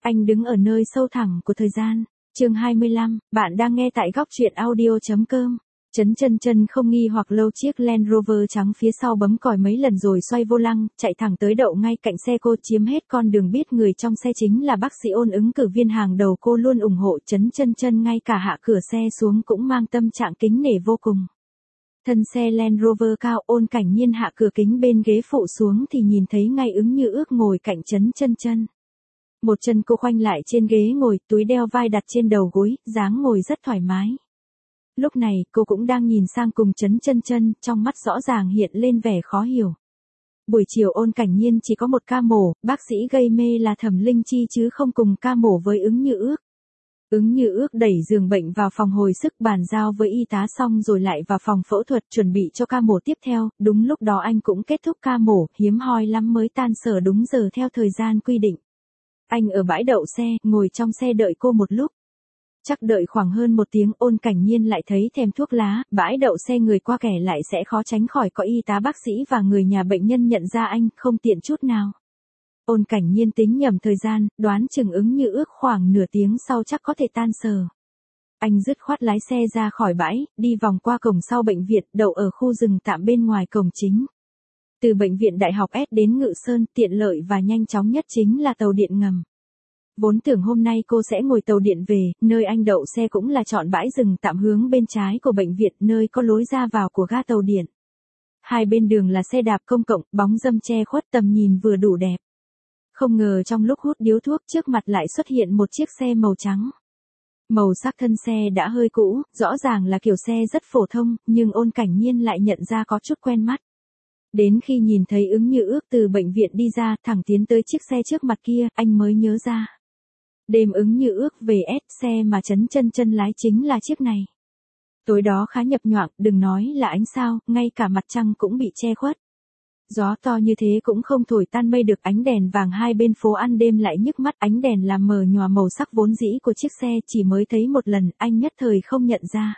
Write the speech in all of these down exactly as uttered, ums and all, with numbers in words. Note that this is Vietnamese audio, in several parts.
Anh đứng ở nơi sâu thẳm của thời gian. Chương hai mươi lăm, bạn đang nghe tại góc truyện audio chấm com. Trấn Chân Chân không nghi hoặc lâu chiếc Land Rover trắng phía sau bấm còi mấy lần rồi xoay vô lăng, chạy thẳng tới đậu ngay cạnh xe cô, chiếm hết con đường. Biết người trong xe chính là bác sĩ Ôn, ứng cử viên hàng đầu cô luôn ủng hộ. Trấn Chân Chân ngay cả hạ cửa xe xuống cũng mang tâm trạng kính nể vô cùng. Thân xe Land Rover cao, Ôn Cảnh Nhiên hạ cửa kính bên ghế phụ xuống thì nhìn thấy ngay Ứng Như Ước ngồi cạnh Trấn Chân Chân. Một chân cô khoanh lại trên ghế ngồi, túi đeo vai đặt trên đầu gối, dáng ngồi rất thoải mái. Lúc này, cô cũng đang nhìn sang cùng Trấn Chân Chân, trong mắt rõ ràng hiện lên vẻ khó hiểu. Buổi chiều Ôn Cảnh Nhiên chỉ có một ca mổ, bác sĩ gây mê là Thẩm Linh Chi chứ không cùng ca mổ với Ứng Như Ước. Ứng Như Ước đẩy giường bệnh vào phòng hồi sức, bàn giao với y tá xong rồi lại vào phòng phẫu thuật chuẩn bị cho ca mổ tiếp theo. Đúng lúc đó anh cũng kết thúc ca mổ, hiếm hoi lắm mới tan sở đúng giờ theo thời gian quy định. Anh ở bãi đậu xe, ngồi trong xe đợi cô một lúc. Chắc đợi khoảng hơn một tiếng, Ôn Cảnh Nhiên lại thấy thèm thuốc lá. Bãi đậu xe người qua kẻ lại sẽ khó tránh khỏi có y tá, bác sĩ và người nhà bệnh nhân nhận ra anh, không tiện chút nào. Ôn Cảnh Nhiên tính nhầm thời gian, đoán chừng Ứng Như Ước khoảng nửa tiếng sau chắc có thể tan sở. Anh dứt khoát lái xe ra khỏi bãi, đi vòng qua cổng sau bệnh viện, đậu ở khu rừng tạm bên ngoài cổng chính. Từ bệnh viện Đại học S đến Ngự Sơn, tiện lợi và nhanh chóng nhất chính là tàu điện ngầm. Vốn tưởng hôm nay cô sẽ ngồi tàu điện về, nơi anh đậu xe cũng là chọn bãi rừng tạm hướng bên trái của bệnh viện, nơi có lối ra vào của ga tàu điện. Hai bên đường là xe đạp công cộng, bóng râm che khuất, tầm nhìn vừa đủ đẹp. Không ngờ trong lúc hút điếu thuốc, trước mặt lại xuất hiện một chiếc xe màu trắng. Màu sắc thân xe đã hơi cũ, rõ ràng là kiểu xe rất phổ thông, nhưng Ôn Cảnh Nhiên lại nhận ra có chút quen mắt. Đến khi nhìn thấy Ứng Như Ước từ bệnh viện đi ra, thẳng tiến tới chiếc xe trước mặt kia, anh mới nhớ ra. Đêm Ứng Như Ước về S, xe mà Trấn Chân Chân lái chính là chiếc này. Tối đó khá nhập nhoạng, đừng nói là ánh sao, ngay cả mặt trăng cũng bị che khuất. Gió to như thế cũng không thổi tan mây được, ánh đèn vàng hai bên phố ăn đêm lại nhức mắt, ánh đèn làm mờ nhòa màu sắc vốn dĩ của chiếc xe, chỉ mới thấy một lần, anh nhất thời không nhận ra.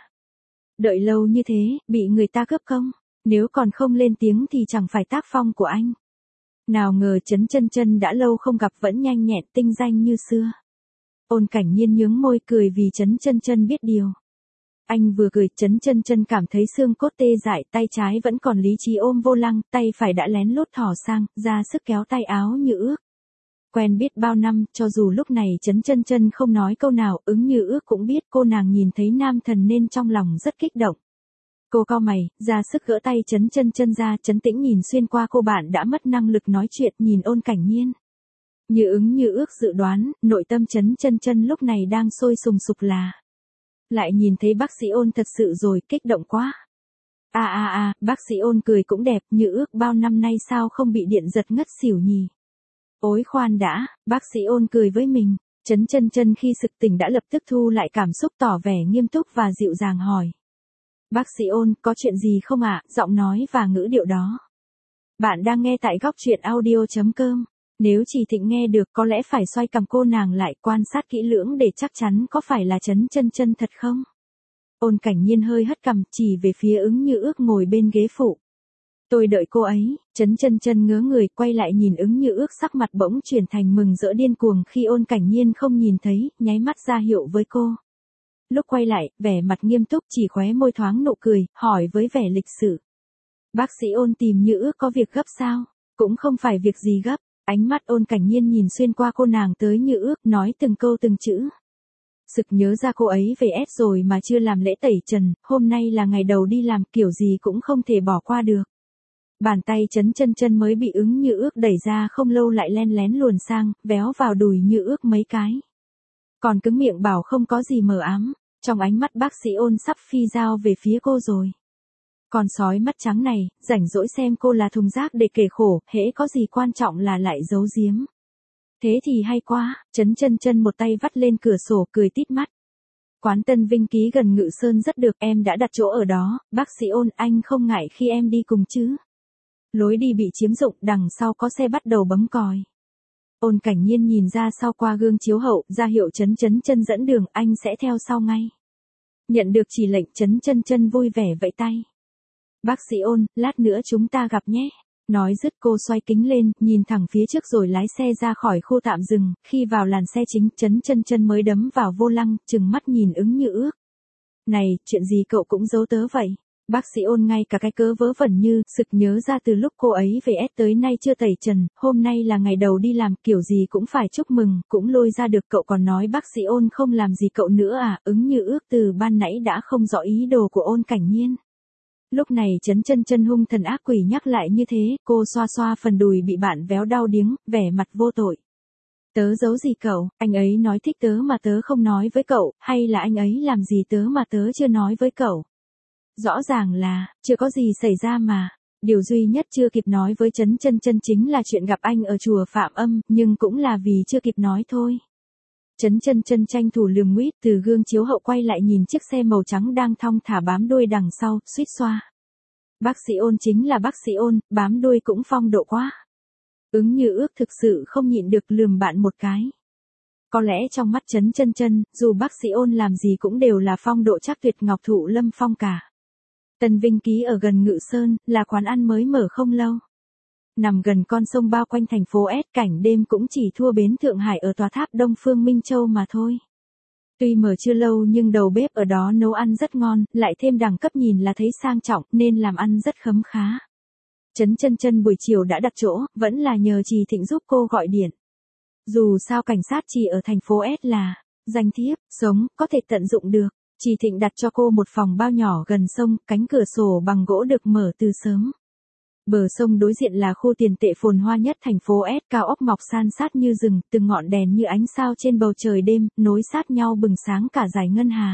Đợi lâu như thế, bị người ta cướp công, nếu còn không lên tiếng thì chẳng phải tác phong của anh. Nào ngờ Trấn Chân Chân đã lâu không gặp vẫn nhanh nhẹn tinh danh như xưa. Ôn Cảnh Nhiên nhướng môi cười vì Trấn Chân Chân biết điều. Anh vừa cười, Trấn Chân Chân cảm thấy xương cốt tê dại, tay trái vẫn còn lý trí ôm vô lăng, tay phải đã lén lút thò sang, ra sức kéo tay áo Như Ước. Quen biết bao năm, cho dù lúc này Trấn Chân Chân không nói câu nào, Ứng Như Ước cũng biết cô nàng nhìn thấy nam thần nên trong lòng rất kích động. Cô cau mày, ra sức gỡ tay Trấn Chân Chân ra, trấn tĩnh nhìn xuyên qua cô bạn đã mất năng lực nói chuyện, nhìn Ôn Cảnh Nhiên. Như Ứng Như Ước dự đoán, nội tâm Trấn Chân Chân lúc này đang sôi sùng sục là. Lại nhìn thấy bác sĩ Ôn thật sự rồi, kích động quá. À à à, bác sĩ Ôn cười cũng đẹp, Như Ước bao năm nay sao không bị điện giật ngất xỉu nhỉ? Ôi khoan đã, bác sĩ Ôn cười với mình. Trấn Chân Chân khi sực tỉnh đã lập tức thu lại cảm xúc, tỏ vẻ nghiêm túc và dịu dàng hỏi. Bác sĩ Ôn, có chuyện gì không ạ? Giọng nói và ngữ điệu đó. Bạn đang nghe tại góc truyện audio chấm com. Nếu chỉ Thịnh nghe được có lẽ phải xoay cằm cô nàng lại, quan sát kỹ lưỡng để chắc chắn có phải là Trấn Chân Chân thật không. Ôn Cảnh Nhiên hơi hất cằm, chỉ về phía Ứng Như Ước ngồi bên ghế phụ. Tôi đợi cô ấy. Trấn Chân Chân ngớ người, quay lại nhìn Ứng Như Ước, sắc mặt bỗng chuyển thành mừng rỡ điên cuồng khi Ôn Cảnh Nhiên không nhìn thấy, nháy mắt ra hiệu với cô. Lúc quay lại, vẻ mặt nghiêm túc, chỉ khóe môi thoáng nụ cười, hỏi với vẻ lịch sự. Bác sĩ Ôn tìm Như Ước có việc gấp sao? Cũng không phải việc gì gấp. Ánh mắt Ôn Cảnh Nhiên nhìn xuyên qua cô nàng tới Như Ước, nói từng câu từng chữ. Sực nhớ ra cô ấy về S rồi mà chưa làm lễ tẩy trần, hôm nay là ngày đầu đi làm, kiểu gì cũng không thể bỏ qua được. Bàn tay Trấn Chân Chân mới bị Ứng Như Ước đẩy ra không lâu lại len lén luồn sang, véo vào đùi Như Ước mấy cái. Còn cứng miệng bảo không có gì mờ ám, trong ánh mắt bác sĩ Ôn sắp phi dao về phía cô rồi. Con sói mắt trắng này, rảnh rỗi xem cô là thùng rác để kể khổ, hễ có gì quan trọng là lại giấu giếm. Thế thì hay quá, Trấn Chân Chân một tay vắt lên cửa sổ, cười tít mắt. Quán Tân Vinh Ký gần Ngự Sơn rất được, em đã đặt chỗ ở đó, bác sĩ Ôn, anh không ngại khi em đi cùng chứ. Lối đi bị chiếm dụng, đằng sau có xe bắt đầu bấm còi. Ôn Cảnh Nhiên nhìn ra sau qua gương chiếu hậu, ra hiệu Trấn Chân Chân dẫn đường, anh sẽ theo sau ngay. Nhận được chỉ lệnh, Trấn Chân Chân vui vẻ vẫy tay. Bác sĩ Ôn, lát nữa chúng ta gặp nhé. Nói dứt cô xoay kính lên, nhìn thẳng phía trước rồi lái xe ra khỏi khu tạm dừng, khi vào làn xe chính, Trấn Chân Chân mới đấm vào vô lăng, trừng mắt nhìn Ứng Như Ước. Này, chuyện gì cậu cũng giấu tớ vậy? Bác sĩ Ôn ngay cả cái cớ vớ vẩn như, sực nhớ ra từ lúc cô ấy về S tới nay chưa tẩy trần, hôm nay là ngày đầu đi làm, kiểu gì cũng phải chúc mừng, cũng lôi ra được. Cậu còn nói bác sĩ Ôn không làm gì cậu nữa à? Ứng Như Ước từ ban nãy đã không rõ ý đồ của Ôn Cảnh Nhiên. Lúc này Trấn Chân Chân hung thần ác quỷ nhắc lại như thế, cô xoa xoa phần đùi bị bạn véo đau điếng, vẻ mặt vô tội. Tớ giấu gì cậu, anh ấy nói thích tớ mà tớ không nói với cậu, hay là anh ấy làm gì tớ mà tớ chưa nói với cậu? Rõ ràng là, chưa có gì xảy ra mà. Điều duy nhất chưa kịp nói với Trấn Chân Chân chính là chuyện gặp anh ở chùa Phạm Âm, nhưng cũng là vì chưa kịp nói thôi. Trấn Chân Chân tranh thủ lườm nguýt từ gương chiếu hậu quay lại nhìn chiếc xe màu trắng đang thong thả bám đuôi đằng sau, suýt xoa. Bác sĩ Ôn chính là bác sĩ Ôn, bám đuôi cũng phong độ quá. Ứng Như Ước thực sự không nhịn được lườm bạn một cái. Có lẽ trong mắt Trấn Chân Chân, dù bác sĩ Ôn làm gì cũng đều là phong độ chắc tuyệt ngọc thụ lâm phong cả. Tân Vinh Ký ở gần Ngự Sơn, là quán ăn mới mở không lâu. Nằm gần con sông bao quanh thành phố S, cảnh đêm cũng chỉ thua bến Thượng Hải ở tòa tháp Đông Phương Minh Châu mà thôi. Tuy mở chưa lâu nhưng đầu bếp ở đó nấu ăn rất ngon, lại thêm đẳng cấp nhìn là thấy sang trọng, nên làm ăn rất khấm khá. Trấn Chân Chân buổi chiều đã đặt chỗ, vẫn là nhờ Trì Thịnh giúp cô gọi điện. Dù sao cảnh sát chỉ ở thành phố S là danh thiếp, sống, có thể tận dụng được. Trì Thịnh đặt cho cô một phòng bao nhỏ gần sông, cánh cửa sổ bằng gỗ được mở từ sớm. Bờ sông đối diện là khu tiền tệ phồn hoa nhất thành phố S, cao ốc mọc san sát như rừng, từng ngọn đèn như ánh sao trên bầu trời đêm, nối sát nhau bừng sáng cả dải ngân hà.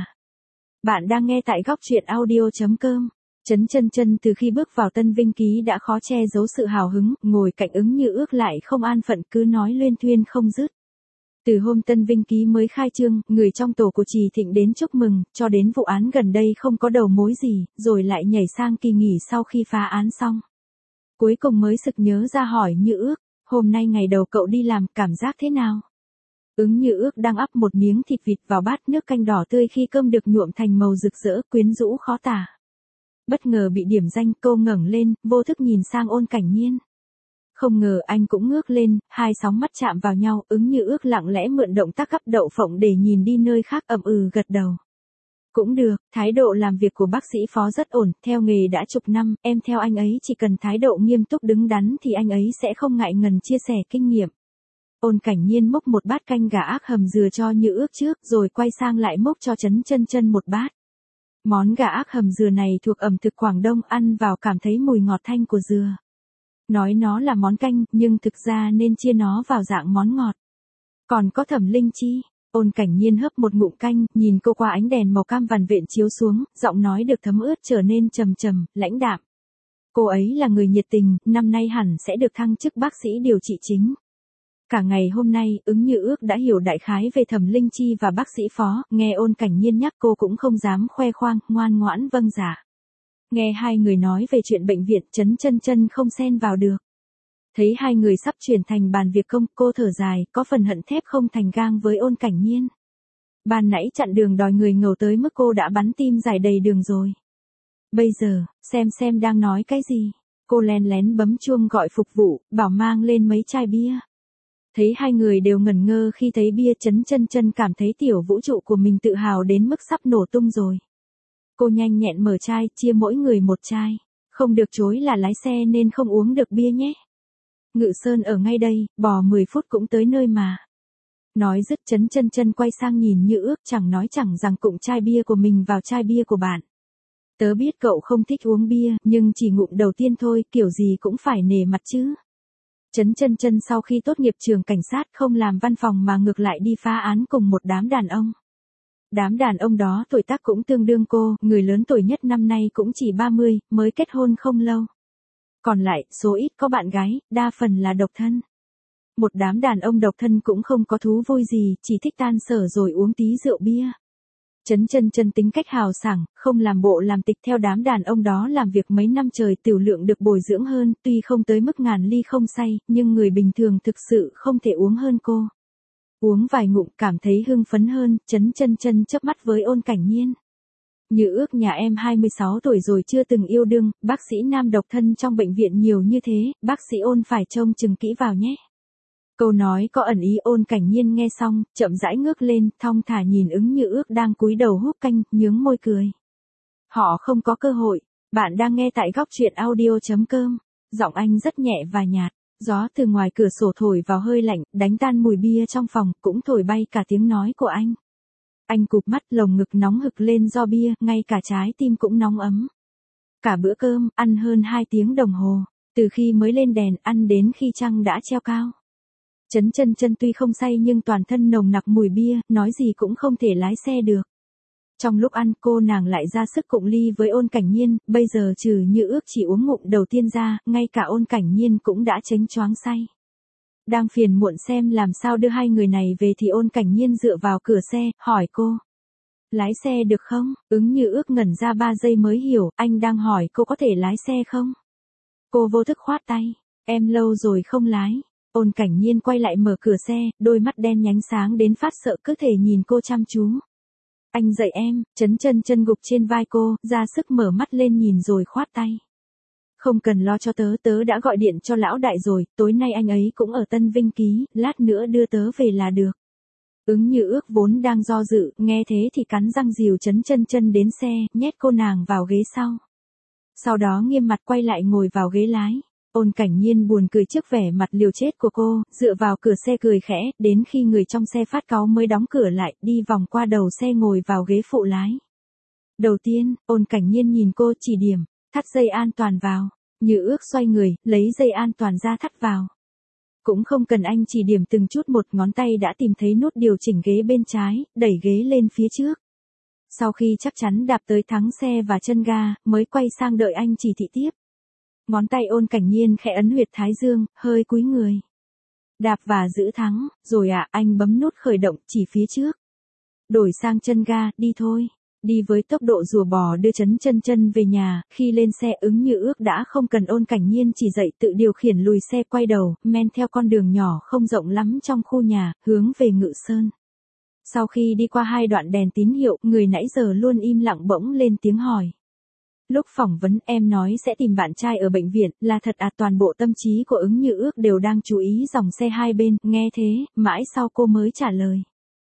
Bạn đang nghe tại góc truyện audio chấm com. Trấn Chân Chân từ khi bước vào Tân Vinh Ký đã khó che giấu sự hào hứng, ngồi cạnh Ứng Như Ước lại không an phận cứ nói luyên thuyên không dứt. Từ hôm Tân Vinh Ký mới khai trương, người trong tổ của Trì Thịnh đến chúc mừng, cho đến vụ án gần đây không có đầu mối gì, rồi lại nhảy sang kỳ nghỉ sau khi phá án xong. Cuối cùng mới sực nhớ ra hỏi Như Ước, hôm nay ngày đầu cậu đi làm, cảm giác thế nào? Ứng Như Ước đang ắp một miếng thịt vịt vào bát nước canh đỏ tươi khi cơm được nhuộm thành màu rực rỡ, quyến rũ khó tả. Bất ngờ bị điểm danh, cô ngẩng lên, vô thức nhìn sang Ôn Cảnh Nhiên. Không ngờ anh cũng ngước lên, hai sóng mắt chạm vào nhau, Ứng Như Ước lặng lẽ mượn động tác gắp đậu phộng để nhìn đi nơi khác, ậm ừ gật đầu. Cũng được, thái độ làm việc của bác sĩ phó rất ổn, theo nghề đã chục năm, em theo anh ấy chỉ cần thái độ nghiêm túc đứng đắn thì anh ấy sẽ không ngại ngần chia sẻ kinh nghiệm. Ôn Cảnh Nhiên múc một bát canh gà ác hầm dừa cho Như Ước trước, rồi quay sang lại múc cho Trấn Chân Chân một bát. Món gà ác hầm dừa này thuộc ẩm thực Quảng Đông, ăn vào cảm thấy mùi ngọt thanh của dừa. Nói nó là món canh, nhưng thực ra nên chia nó vào dạng món ngọt. Còn có Thẩm Linh Chi. Ôn Cảnh Nhiên hấp một ngụm canh, nhìn cô qua ánh đèn màu cam vằn vện chiếu xuống, giọng nói được thấm ướt trở nên trầm trầm, lãnh đạm. Cô ấy là người nhiệt tình, năm nay hẳn sẽ được thăng chức bác sĩ điều trị chính. Cả ngày hôm nay, Ứng Như Ước đã hiểu đại khái về Thẩm Linh Chi và bác sĩ phó, nghe Ôn Cảnh Nhiên nhắc cô cũng không dám khoe khoang, ngoan ngoãn vâng dạ. Nghe hai người nói về chuyện bệnh viện, Trấn Chân Chân không xen vào được. Thấy hai người sắp chuyển thành bàn việc công, cô thở dài, có phần hận thép không thành gang với Ôn Cảnh Nhiên. Ban nãy chặn đường đòi người ngầu tới mức cô đã bắn tim giải đầy đường rồi. Bây giờ, xem xem đang nói cái gì. Cô lén lén bấm chuông gọi phục vụ, bảo mang lên mấy chai bia. Thấy hai người đều ngẩn ngơ khi thấy bia, Trấn Chân Chân cảm thấy tiểu vũ trụ của mình tự hào đến mức sắp nổ tung rồi. Cô nhanh nhẹn mở chai, chia mỗi người một chai. Không được chối là lái xe nên không uống được bia nhé. Ngự Sơn ở ngay đây, bò mười phút cũng tới nơi mà. Nói dứt, Trấn Chân Chân quay sang nhìn Như Ước, chẳng nói chẳng rằng cụng chai bia của mình vào chai bia của bạn. Tớ biết cậu không thích uống bia, nhưng chỉ ngụm đầu tiên thôi, kiểu gì cũng phải nể mặt chứ. Trấn Chân Chân sau khi tốt nghiệp trường cảnh sát không làm văn phòng mà ngược lại đi phá án cùng một đám đàn ông. Đám đàn ông đó tuổi tác cũng tương đương cô, người lớn tuổi nhất năm nay cũng chỉ ba mươi, mới kết hôn không lâu. Còn lại, số ít có bạn gái, đa phần là độc thân. Một đám đàn ông độc thân cũng không có thú vui gì, chỉ thích tan sở rồi uống tí rượu bia. Trấn Chân Chân tính cách hào sảng, không làm bộ làm tịch theo đám đàn ông đó làm việc mấy năm trời, tiểu lượng được bồi dưỡng hơn, tuy không tới mức ngàn ly không say, nhưng người bình thường thực sự không thể uống hơn cô. Uống vài ngụm cảm thấy hưng phấn hơn, Trấn Chân Chân chớp mắt với Ôn Cảnh Nhiên. Như ước nhà em hai mươi sáu tuổi rồi chưa từng yêu đương, bác sĩ nam độc thân trong bệnh viện nhiều như thế, bác sĩ Ôn phải trông chừng kỹ vào nhé. Câu nói có ẩn ý. Ôn Cảnh Nhiên nghe xong, chậm rãi ngước lên, thong thả nhìn Ứng Như Ước đang cúi đầu húp canh, nhướng môi cười. Họ không có cơ hội. Bạn đang nghe tại góc truyện audio.com. Giọng anh rất nhẹ và nhạt. Gió từ ngoài cửa sổ thổi vào hơi lạnh, đánh tan mùi bia trong phòng, cũng thổi bay cả tiếng nói của anh. Anh cụp mắt, lồng ngực nóng hực lên do bia, ngay cả trái tim cũng nóng ấm. Cả bữa cơm, ăn hơn hai tiếng đồng hồ, từ khi mới lên đèn, ăn đến khi trăng đã treo cao. Trấn Chân Chân tuy không say nhưng toàn thân nồng nặc mùi bia, nói gì cũng không thể lái xe được. Trong lúc ăn, cô nàng lại ra sức cụng ly với Ôn Cảnh Nhiên, bây giờ trừ Như Ước chỉ uống ngụm đầu tiên ra, ngay cả Ôn Cảnh Nhiên cũng đã chếnh choáng say. Đang phiền muộn xem làm sao đưa hai người này về thì Ôn Cảnh Nhiên dựa vào cửa xe, hỏi cô. Lái xe được không? Ứng Như Ước ngẩn ra ba giây mới hiểu, anh đang hỏi cô có thể lái xe không? Cô vô thức khoát tay, em lâu rồi không lái. Ôn Cảnh Nhiên quay lại mở cửa xe, đôi mắt đen nhánh sáng đến phát sợ, cứ thể nhìn cô chăm chú. Anh dạy em. Trấn Chân Chân gục trên vai cô, ra sức mở mắt lên nhìn rồi khoát tay. Không cần lo cho tớ, tớ đã gọi điện cho lão đại rồi, tối nay anh ấy cũng ở Tân Vinh Ký, lát nữa đưa tớ về là được. Ứng Như Ước vốn đang do dự, nghe thế thì cắn răng dìu Trấn Chân Chân đến xe, nhét cô nàng vào ghế sau. Sau đó nghiêm mặt quay lại ngồi vào ghế lái. Ôn Cảnh Nhiên buồn cười trước vẻ mặt liều chết của cô, dựa vào cửa xe cười khẽ, đến khi người trong xe phát cáu mới đóng cửa lại, đi vòng qua đầu xe ngồi vào ghế phụ lái. Đầu tiên, Ôn Cảnh Nhiên nhìn cô, chỉ điểm, thắt dây an toàn vào. Như Ước xoay người, lấy dây an toàn ra thắt vào. Cũng không cần anh chỉ điểm từng chút một, ngón tay đã tìm thấy nút điều chỉnh ghế bên trái, đẩy ghế lên phía trước. Sau khi chắc chắn đạp tới thắng xe và chân ga, mới quay sang đợi anh chỉ thị tiếp. Ngón tay Ôn Cảnh Nhiên khẽ ấn huyệt thái dương, hơi cúi người. Đạp và giữ thắng, rồi à, anh bấm nút khởi động, chỉ phía trước. Đổi sang chân ga, đi thôi. Đi với tốc độ rùa bò đưa Trấn Chân Chân về nhà, khi lên xe Ứng Như Ước đã không cần Ôn Cảnh Nhiên chỉ dạy, tự điều khiển lùi xe quay đầu, men theo con đường nhỏ không rộng lắm trong khu nhà, hướng về Ngự Sơn. Sau khi đi qua hai đoạn đèn tín hiệu, người nãy giờ luôn im lặng bỗng lên tiếng hỏi. Lúc phỏng vấn em nói sẽ tìm bạn trai ở bệnh viện, là thật à? Toàn bộ tâm trí của Ứng Như Ước đều đang chú ý dòng xe hai bên, nghe thế, mãi sau cô mới trả lời.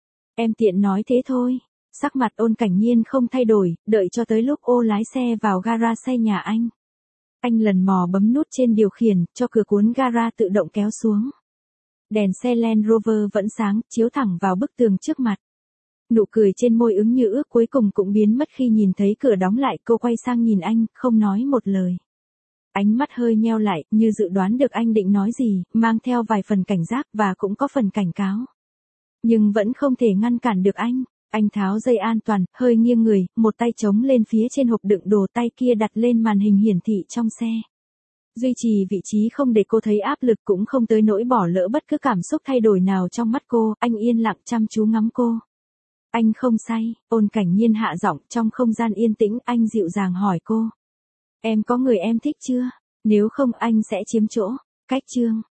Em tiện nói thế thôi. Sắc mặt Ôn Cảnh Nhiên không thay đổi, đợi cho tới lúc ô lái xe vào gara xe nhà anh. Anh lần mò bấm nút trên điều khiển, cho cửa cuốn gara tự động kéo xuống. Đèn xe Land Rover vẫn sáng, chiếu thẳng vào bức tường trước mặt. Nụ cười trên môi Ứng Như Ước cuối cùng cũng biến mất khi nhìn thấy cửa đóng lại, cô quay sang nhìn anh, không nói một lời. Ánh mắt hơi nheo lại, như dự đoán được anh định nói gì, mang theo vài phần cảnh giác và cũng có phần cảnh cáo. Nhưng vẫn không thể ngăn cản được anh. Anh tháo dây an toàn, hơi nghiêng người, một tay chống lên phía trên hộp đựng đồ, tay kia đặt lên màn hình hiển thị trong xe. Duy trì vị trí không để cô thấy áp lực, cũng không tới nỗi bỏ lỡ bất cứ cảm xúc thay đổi nào trong mắt cô, anh yên lặng chăm chú ngắm cô. Anh không say. Ôn Cảnh Nhiên hạ giọng, trong không gian yên tĩnh, anh dịu dàng hỏi cô. Em có người em thích chưa? Nếu không anh sẽ chiếm chỗ. Cách chương.